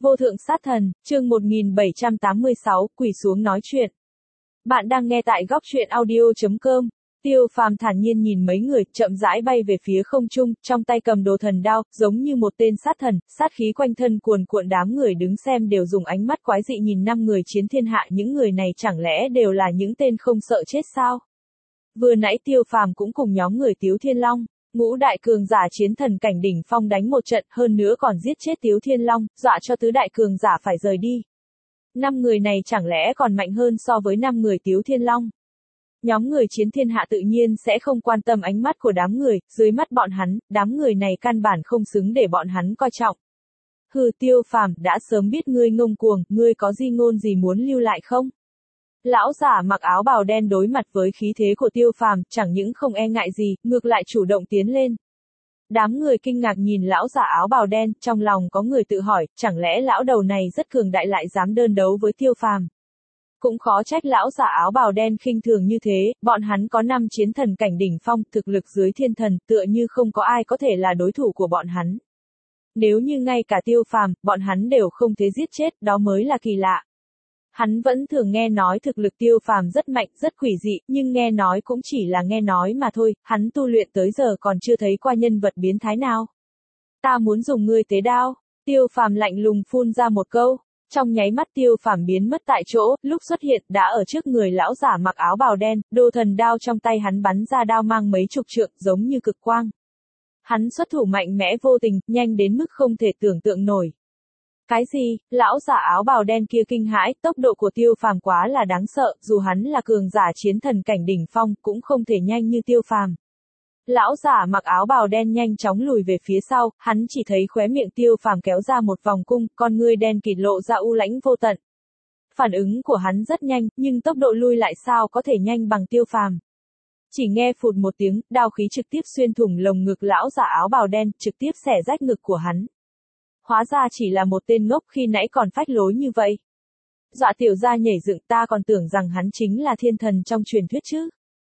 Vô thượng sát thần, chương 1786, quỳ xuống nói chuyện. Bạn đang nghe tại góc truyện audio.com. Tiêu Phàm thản nhiên nhìn mấy người, chậm rãi bay về phía không trung, trong tay cầm đồ thần đao, giống như một tên sát thần, sát khí quanh thân cuồn cuộn. Đám người đứng xem đều dùng ánh mắt quái dị nhìn 5 người chiến thiên hạ, những người này chẳng lẽ đều là những tên không sợ chết sao? Vừa nãy Tiêu Phàm cũng cùng nhóm người Tiếu Thiên Long, ngũ đại cường giả chiến thần cảnh đỉnh phong đánh một trận, hơn nữa còn giết chết Tiếu Thiên Long, dọa cho tứ đại cường giả phải rời đi. 5 người này chẳng lẽ còn mạnh hơn so với 5 người Tiếu Thiên Long? Nhóm người chiến thiên hạ tự nhiên sẽ không quan tâm ánh mắt của đám người, dưới mắt bọn hắn, đám người này căn bản không xứng để bọn hắn coi trọng. Hừ, Tiêu Phàm, đã sớm biết ngươi ngông cuồng, ngươi có di ngôn gì muốn lưu lại không? Lão giả mặc áo bào đen đối mặt với khí thế của Tiêu Phàm, chẳng những không e ngại gì, ngược lại chủ động tiến lên. Đám người kinh ngạc nhìn lão giả áo bào đen, trong lòng có người tự hỏi, chẳng lẽ lão đầu này rất cường đại lại dám đơn đấu với Tiêu Phàm? Cũng khó trách lão giả áo bào đen khinh thường như thế, bọn hắn có 5 chiến thần cảnh đỉnh phong, thực lực dưới thiên thần, tựa như không có ai có thể là đối thủ của bọn hắn. Nếu như ngay cả Tiêu Phàm, bọn hắn đều không thể giết chết, đó mới là kỳ lạ. Hắn vẫn thường nghe nói thực lực Tiêu Phàm rất mạnh, rất quỷ dị, nhưng nghe nói cũng chỉ là nghe nói mà thôi, hắn tu luyện tới giờ còn chưa thấy qua nhân vật biến thái nào. Ta muốn dùng ngươi tế đao. Tiêu Phàm lạnh lùng phun ra một câu. Trong nháy mắt Tiêu Phàm biến mất tại chỗ, lúc xuất hiện đã ở trước người lão giả mặc áo bào đen, đồ thần đao trong tay hắn bắn ra đao mang mấy chục trượng, giống như cực quang. Hắn xuất thủ mạnh mẽ vô tình, nhanh đến mức không thể tưởng tượng nổi. Cái gì? Lão giả áo bào đen kia kinh hãi, tốc độ của Tiêu Phàm quá là đáng sợ, dù hắn là cường giả chiến thần cảnh đỉnh phong, cũng không thể nhanh như Tiêu Phàm. Lão giả mặc áo bào đen nhanh chóng lùi về phía sau, hắn chỉ thấy khóe miệng Tiêu Phàm kéo ra một vòng cung, con ngươi đen kịt lộ ra u lãnh vô tận. Phản ứng của hắn rất nhanh, nhưng tốc độ lui lại sao có thể nhanh bằng Tiêu Phàm. Chỉ nghe phụt một tiếng, đao khí trực tiếp xuyên thủng lồng ngực lão giả áo bào đen, trực tiếp xẻ rách ngực của hắn. Hóa ra chỉ là một tên ngốc khi nãy còn phách lối như vậy. Dọa tiểu gia nhảy dựng, ta còn tưởng rằng hắn chính là thiên thần trong truyền thuyết chứ.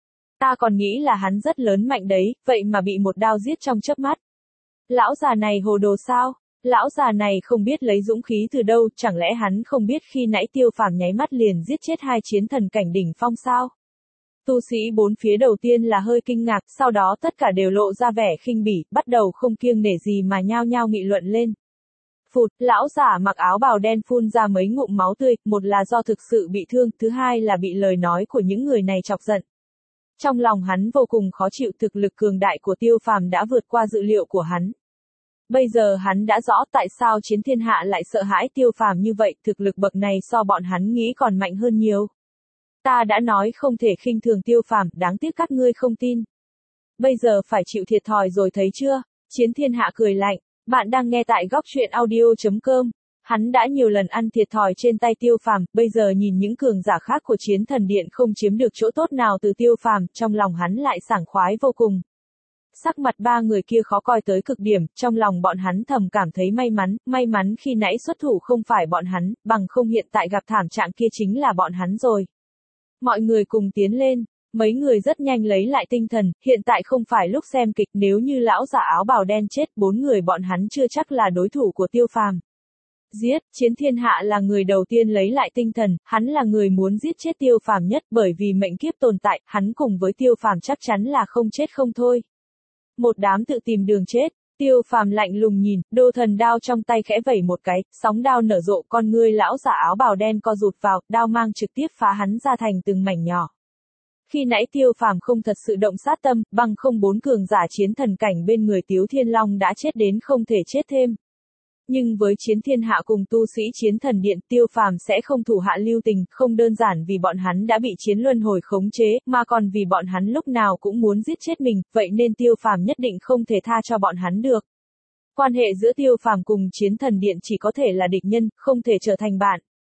Ta còn nghĩ là hắn rất lớn mạnh đấy, vậy mà bị một đao giết trong chớp mắt. Lão già này hồ đồ sao? Lão già này không biết lấy dũng khí từ đâu, chẳng lẽ hắn không biết khi nãy Tiêu Phàm nháy mắt liền giết chết 2 chiến thần cảnh đỉnh phong sao? Tu sĩ bốn phía đầu tiên là hơi kinh ngạc, sau đó tất cả đều lộ ra vẻ khinh bỉ, bắt đầu không kiêng nể gì mà nhao nhao nghị luận lên. Phụt, lão giả mặc áo bào đen phun ra mấy ngụm máu tươi, một là do thực sự bị thương, thứ hai là bị lời nói của những người này chọc giận. Trong lòng hắn vô cùng khó chịu, thực lực cường đại của Tiêu Phàm đã vượt qua dự liệu của hắn. Bây giờ hắn đã rõ tại sao chiến thiên hạ lại sợ hãi Tiêu Phàm như vậy, thực lực bậc này so bọn hắn nghĩ còn mạnh hơn nhiều. Ta đã nói không thể khinh thường Tiêu Phàm, đáng tiếc các ngươi không tin. Bây giờ phải chịu thiệt thòi rồi thấy chưa? Chiến thiên hạ cười lạnh. Bạn đang nghe tại góc truyện audio.com. Hắn đã nhiều lần ăn thiệt thòi trên tay Tiêu Phàm, bây giờ nhìn những cường giả khác của chiến thần điện không chiếm được chỗ tốt nào từ Tiêu Phàm, trong lòng hắn lại sảng khoái vô cùng. Sắc mặt 3 người kia khó coi tới cực điểm, trong lòng bọn hắn thầm cảm thấy may mắn khi nãy xuất thủ không phải bọn hắn, bằng không hiện tại gặp thảm trạng kia chính là bọn hắn rồi. Mọi người cùng tiến lên. Mấy người rất nhanh lấy lại tinh thần, hiện tại không phải lúc xem kịch, nếu như lão giả áo bào đen chết, 4 người bọn hắn chưa chắc là đối thủ của Tiêu Phàm. Giết, chiến thiên hạ là người đầu tiên lấy lại tinh thần, hắn là người muốn giết chết Tiêu Phàm nhất, bởi vì mệnh kiếp tồn tại, hắn cùng với Tiêu Phàm chắc chắn là không chết không thôi. Một đám tự tìm đường chết. Tiêu Phàm lạnh lùng nhìn, đồ thần đao trong tay khẽ vẩy một cái, sóng đao nở rộ, con ngươi lão giả áo bào đen co rụt vào, đao mang trực tiếp phá hắn ra thành từng mảnh nhỏ. Khi nãy Tiêu Phàm không thật sự động sát tâm, bằng không 4 cường giả chiến thần cảnh bên người Tiếu Thiên Long đã chết đến không thể chết thêm. Nhưng với chiến thiên hạ cùng tu sĩ chiến thần điện, Tiêu Phàm sẽ không thủ hạ lưu tình, không đơn giản vì bọn hắn đã bị chiến luân hồi khống chế, mà còn vì bọn hắn lúc nào cũng muốn giết chết mình, vậy nên Tiêu Phàm nhất định không thể tha cho bọn hắn được. Quan hệ giữa Tiêu Phàm cùng chiến thần điện chỉ có thể là địch nhân, không thể trở thành bạn.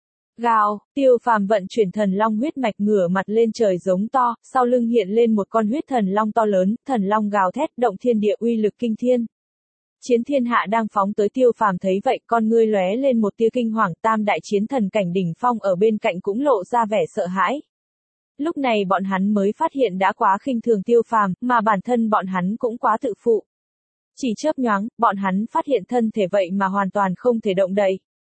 Gào, Tiêu Phàm vận chuyển thần long huyết mạch ngửa mặt lên trời giống to, sau lưng hiện lên một con huyết thần long to lớn, thần long gào thét động thiên địa uy lực kinh thiên. Chiến thiên hạ đang phóng tới Tiêu Phàm thấy vậy, con ngươi lóe lên một tia kinh hoàng, 3 đại chiến thần cảnh đỉnh phong ở bên cạnh cũng lộ ra vẻ sợ hãi. Lúc này bọn hắn mới phát hiện đã quá khinh thường Tiêu Phàm, mà bản thân bọn hắn cũng quá tự phụ. Chỉ chớp nhoáng, bọn hắn phát hiện thân thể vậy mà hoàn toàn không thể động đậy.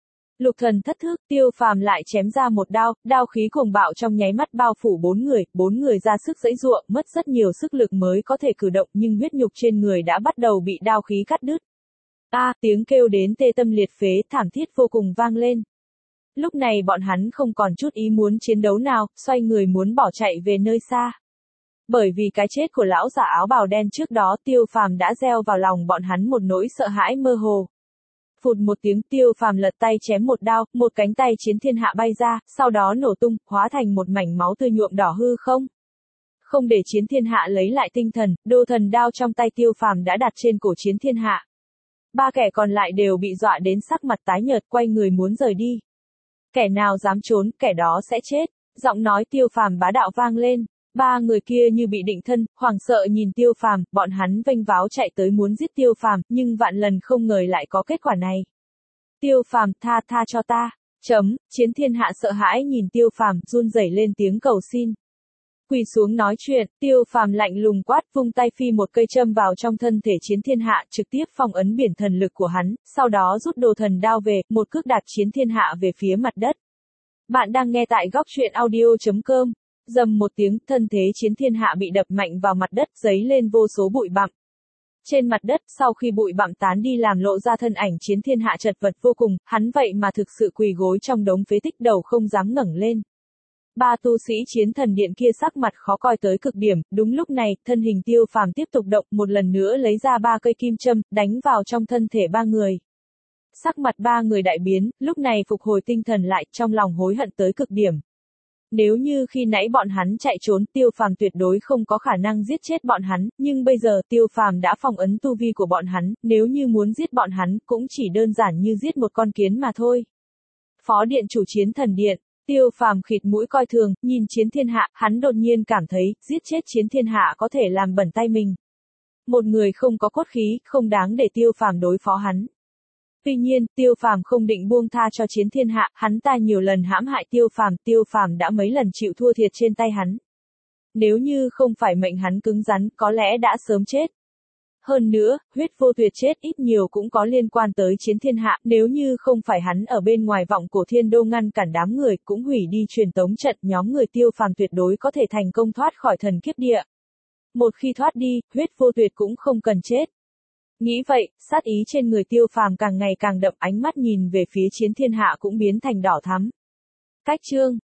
Lục thần thất thức, Tiêu Phàm lại chém ra một đao, đao khí cuồng bạo trong nháy mắt bao phủ bốn người ra sức giãy giụa, mất rất nhiều sức lực mới có thể cử động, nhưng huyết nhục trên người đã bắt đầu bị đao khí cắt đứt. Tiếng kêu đến tê tâm liệt phế, thảm thiết vô cùng vang lên. Lúc này bọn hắn không còn chút ý muốn chiến đấu nào, xoay người muốn bỏ chạy về nơi xa. Bởi vì cái chết của lão giả áo bào đen trước đó, Tiêu Phàm đã gieo vào lòng bọn hắn một nỗi sợ hãi mơ hồ. Phụt một tiếng, Tiêu Phàm lật tay chém một đao, một cánh tay chiến thiên hạ bay ra, sau đó nổ tung, hóa thành một mảnh máu tươi nhuộm đỏ hư không. Không để chiến thiên hạ lấy lại tinh thần, đô thần đao trong tay Tiêu Phàm đã đặt trên cổ chiến thiên hạ. Ba kẻ còn lại đều bị dọa đến sắc mặt tái nhợt, quay người muốn rời đi. Kẻ nào dám trốn, kẻ đó sẽ chết. Giọng nói Tiêu Phàm bá đạo vang lên. Ba người kia như bị định thân, hoảng sợ nhìn Tiêu Phàm, bọn hắn vênh váo chạy tới muốn giết Tiêu Phàm, nhưng vạn lần không ngờ lại có kết quả này. Tiêu Phàm, tha cho ta. Chiến thiên hạ sợ hãi nhìn Tiêu Phàm, run rẩy lên tiếng cầu xin. Quỳ xuống nói chuyện, Tiêu Phàm lạnh lùng quát, vung tay phi một cây châm vào trong thân thể chiến thiên hạ, trực tiếp phong ấn biển thần lực của hắn, sau đó rút đồ thần đao về, một cước đạp chiến thiên hạ về phía mặt đất. Bạn đang nghe tại góc truyện audio.com. Rầm một tiếng, thân thế chiến thiên hạ bị đập mạnh vào mặt đất, giấy lên vô số bụi bặm. Trên mặt đất, sau khi bụi bặm tán đi làm lộ ra thân ảnh chiến thiên hạ chật vật vô cùng, hắn vậy mà thực sự quỳ gối trong đống phế tích, đầu không dám ngẩng lên. Ba tu sĩ chiến thần điện kia sắc mặt khó coi tới cực điểm, đúng lúc này, thân hình Tiêu Phàm tiếp tục động, một lần nữa lấy ra ba cây kim châm, đánh vào trong thân thể ba người. Sắc mặt ba người đại biến, lúc này phục hồi tinh thần lại, trong lòng hối hận tới cực điểm. Nếu như khi nãy bọn hắn chạy trốn, Tiêu Phàm tuyệt đối không có khả năng giết chết bọn hắn, nhưng bây giờ Tiêu Phàm đã phong ấn tu vi của bọn hắn, nếu như muốn giết bọn hắn, cũng chỉ đơn giản như giết một con kiến mà thôi. Phó điện chủ chiến thần điện, Tiêu Phàm khịt mũi coi thường, nhìn chiến thiên hạ, hắn đột nhiên cảm thấy, giết chết chiến thiên hạ có thể làm bẩn tay mình. Một người không có cốt khí, không đáng để Tiêu Phàm đối phó hắn. Tuy nhiên, Tiêu Phàm không định buông tha cho chiến thiên hạ, hắn ta nhiều lần hãm hại Tiêu Phàm đã mấy lần chịu thua thiệt trên tay hắn. Nếu như không phải mệnh hắn cứng rắn, có lẽ đã sớm chết. Hơn nữa, huyết vô tuyệt chết ít nhiều cũng có liên quan tới chiến thiên hạ, nếu như không phải hắn ở bên ngoài vọng cổ thiên đô ngăn cản đám người, cũng hủy đi truyền tống trận, nhóm người Tiêu Phàm tuyệt đối có thể thành công thoát khỏi thần kiếp địa. Một khi thoát đi, huyết vô tuyệt cũng không cần chết. Nghĩ vậy, sát ý trên người Tiêu Phàm càng ngày càng đậm, ánh mắt nhìn về phía chiến thiên hạ cũng biến thành đỏ thắm. Cách chương